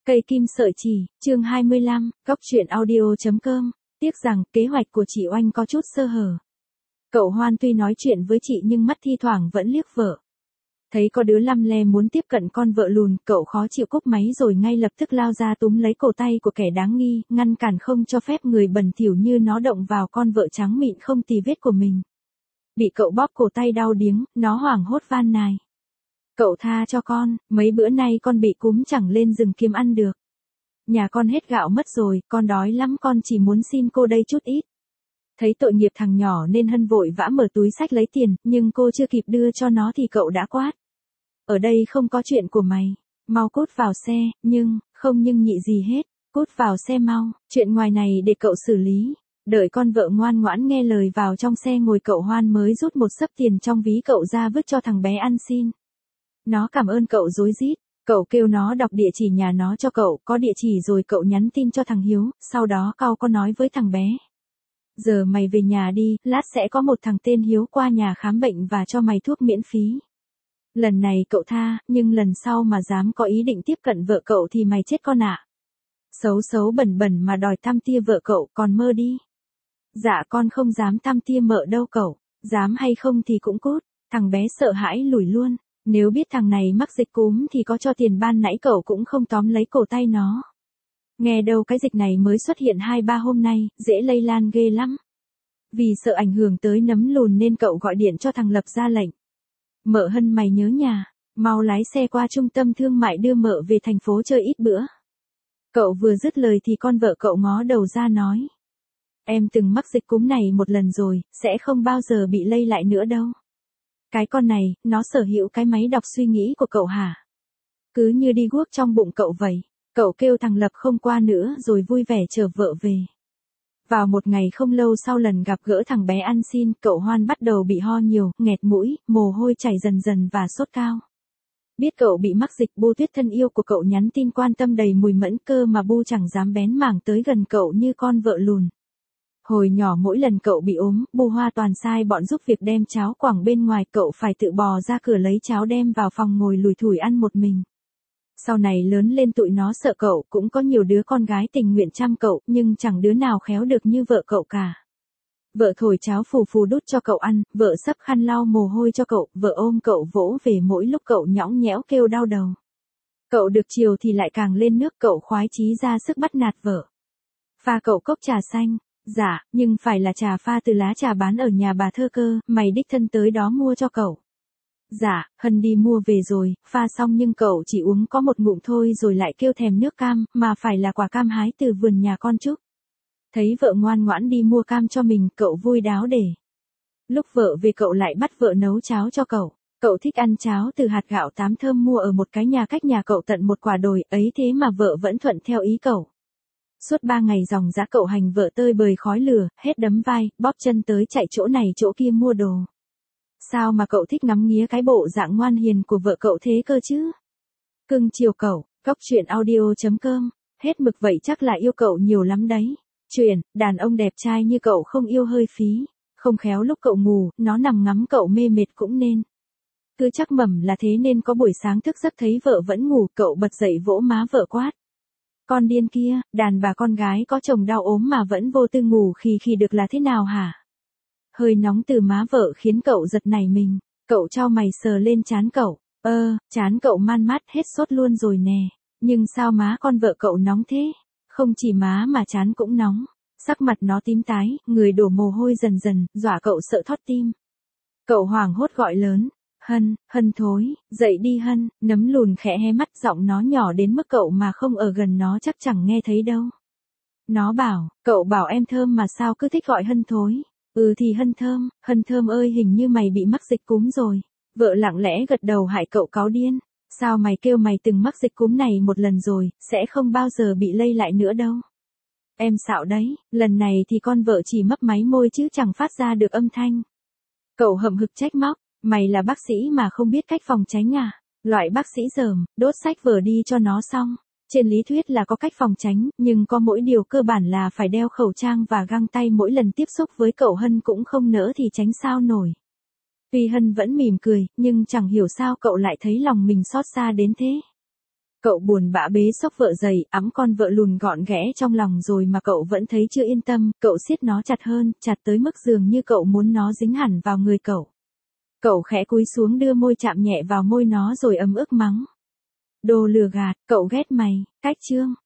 Cây kim sợi chỉ, chương 25, góc truyện audio.com, tiếc rằng kế hoạch của chị Oanh có chút sơ hở. Cậu Hoan tuy nói chuyện với chị nhưng mắt thi thoảng vẫn liếc vợ. Thấy có đứa lăm le muốn tiếp cận con vợ lùn, cậu khó chịu cúp máy rồi ngay lập tức lao ra túm lấy cổ tay của kẻ đáng nghi, ngăn cản không cho phép người bẩn thỉu như nó động vào con vợ trắng mịn không tì vết của mình. Bị cậu bóp cổ tay đau điếng, nó hoảng hốt van nài. Cậu tha cho con, mấy bữa nay con bị cúm chẳng lên rừng kiếm ăn được. Nhà con hết gạo mất rồi, con đói lắm, con chỉ muốn xin cô đây chút ít. Thấy tội nghiệp thằng nhỏ nên Hân vội vã mở túi xách lấy tiền, nhưng cô chưa kịp đưa cho nó thì cậu đã quát. Ở đây không có chuyện của mày, mau cút vào xe, không nhị gì hết, cút vào xe mau, chuyện ngoài này để cậu xử lý. Đợi con vợ ngoan ngoãn nghe lời vào trong xe ngồi, cậu Hoan mới rút một xấp tiền trong ví cậu ra vứt cho thằng bé ăn xin. Nó cảm ơn cậu rối rít, cậu kêu nó đọc địa chỉ nhà nó cho cậu, có địa chỉ rồi cậu nhắn tin cho thằng Hiếu, sau đó cậu có nói với thằng bé. Giờ mày về nhà đi, lát sẽ có một thằng tên Hiếu qua nhà khám bệnh và cho mày thuốc miễn phí. Lần này cậu tha, nhưng lần sau mà dám có ý định tiếp cận vợ cậu thì mày chết con ạ. Xấu xấu bẩn bẩn mà đòi thăm tia vợ cậu, còn mơ đi. Dạ con không dám thăm tia mợ đâu cậu, dám hay không thì cũng cút. Thằng bé sợ hãi lùi luôn. Nếu biết thằng này mắc dịch cúm thì có cho tiền ban nãy cậu cũng không tóm lấy cổ tay nó. Nghe đâu cái dịch này mới xuất hiện 2-3 hôm nay, dễ lây lan ghê lắm. Vì sợ ảnh hưởng tới nấm lùn nên cậu gọi điện cho thằng Lập ra lệnh. Mợ Hân mày nhớ nhà, mau lái xe qua trung tâm thương mại đưa mợ về thành phố chơi ít bữa. Cậu vừa dứt lời thì con vợ cậu ngó đầu ra nói. Em từng mắc dịch cúm này một lần rồi, sẽ không bao giờ bị lây lại nữa đâu. Cái con này, nó sở hữu cái máy đọc suy nghĩ của cậu hả? Cứ như đi guốc trong bụng cậu vậy. Cậu kêu thằng Lập không qua nữa rồi vui vẻ chở vợ về. Vào một ngày không lâu sau lần gặp gỡ thằng bé ăn xin, cậu Hoan bắt đầu bị ho nhiều, nghẹt mũi, mồ hôi chảy dần dần và sốt cao. Biết cậu bị mắc dịch, Bu Tuyết thân yêu của cậu nhắn tin quan tâm đầy mùi mẫn, cơ mà Bu chẳng dám bén mảng tới gần cậu như con vợ lùn. Hồi nhỏ mỗi lần cậu bị ốm, Bu Hoa toàn sai bọn giúp việc đem cháo quảng bên ngoài, cậu phải tự bò ra cửa lấy cháo đem vào phòng ngồi lủi thủi ăn một mình. Sau này lớn lên tụi nó sợ cậu, cũng có nhiều đứa con gái tình nguyện chăm cậu, nhưng chẳng đứa nào khéo được như vợ cậu cả. Vợ thổi cháo phù phù đút cho cậu ăn, vợ xấp khăn lau mồ hôi cho cậu, vợ ôm cậu vỗ về mỗi lúc cậu nhõng nhẽo kêu đau đầu. Cậu được chiều thì lại càng lên nước, cậu khoái chí ra sức bắt nạt vợ. Pha cậu cốc trà xanh. Dạ, nhưng phải là trà pha từ lá trà bán ở nhà bà Thơ cơ, mày đích thân tới đó mua cho cậu. Dạ, Hân đi mua về rồi, pha xong nhưng cậu chỉ uống có một ngụm thôi rồi lại kêu thèm nước cam, mà phải là quả cam hái từ vườn nhà con Trúc. Thấy vợ ngoan ngoãn đi mua cam cho mình, cậu vui đáo để. Lúc vợ về cậu lại bắt vợ nấu cháo cho cậu. Cậu thích ăn cháo từ hạt gạo tám thơm mua ở một cái nhà cách nhà cậu tận một quả đồi, ấy thế mà vợ vẫn thuận theo ý cậu. Suốt 3 ngày dòng dã cậu hành vợ tơi bời khói lửa, hết đấm vai, bóp chân tới chạy chỗ này chỗ kia mua đồ. Sao mà cậu thích ngắm nghía cái bộ dạng ngoan hiền của vợ cậu thế cơ chứ? Cưng chiều cậu, góc truyện audio.com, hết mực vậy chắc là yêu cậu nhiều lắm đấy. Chuyện, đàn ông đẹp trai như cậu không yêu hơi phí, không khéo lúc cậu ngủ, nó nằm ngắm cậu mê mệt cũng nên. Cứ chắc mẩm là thế nên có buổi sáng thức giấc thấy vợ vẫn ngủ, cậu bật dậy vỗ má vợ quát. Con điên kia, đàn bà con gái có chồng đau ốm mà vẫn vô tư ngủ khì được là thế nào hả? Hơi nóng từ má vợ khiến cậu giật nảy mình, cậu chau mày sờ lên trán cậu, trán cậu man mát hết sốt luôn rồi nè, nhưng sao má con vợ cậu nóng thế? Không chỉ má mà trán cũng nóng, sắc mặt nó tím tái, người đổ mồ hôi dần dần, dọa cậu sợ thót tim. Cậu hoảng hốt gọi lớn. Hân thối, dậy đi Hân, nấm lùn khẽ hé mắt, giọng nó nhỏ đến mức cậu mà không ở gần nó chắc chẳng nghe thấy đâu. Nó bảo, cậu bảo em thơm mà sao cứ thích gọi Hân thối. Ừ thì Hân thơm ơi hình như mày bị mắc dịch cúm rồi. Vợ lặng lẽ gật đầu hại cậu cáu điên. Sao mày kêu mày từng mắc dịch cúm này một lần rồi, sẽ không bao giờ bị lây lại nữa đâu. Em xạo đấy, lần này thì con vợ chỉ mấp máy môi chứ chẳng phát ra được âm thanh. Cậu hậm hực trách móc. Mày là bác sĩ mà không biết cách phòng tránh à? Loại bác sĩ dởm, đốt sách vở đi cho nó xong. Trên lý thuyết là có cách phòng tránh, nhưng có mỗi điều cơ bản là phải đeo khẩu trang và găng tay mỗi lần tiếp xúc với cậu. Hân cũng không nỡ thì tránh sao nổi. Tuy Hân vẫn mỉm cười, nhưng chẳng hiểu sao cậu lại thấy lòng mình xót xa đến thế. Cậu buồn bã bế xốc vợ dày, ẵm con vợ lùn gọn ghẽ trong lòng rồi mà cậu vẫn thấy chưa yên tâm, cậu siết nó chặt hơn, chặt tới mức dường như cậu muốn nó dính hẳn vào người cậu. Cậu khẽ cúi xuống đưa môi chạm nhẹ vào môi nó rồi ấm ức mắng. Đồ lừa gạt, cậu ghét mày, cách chương.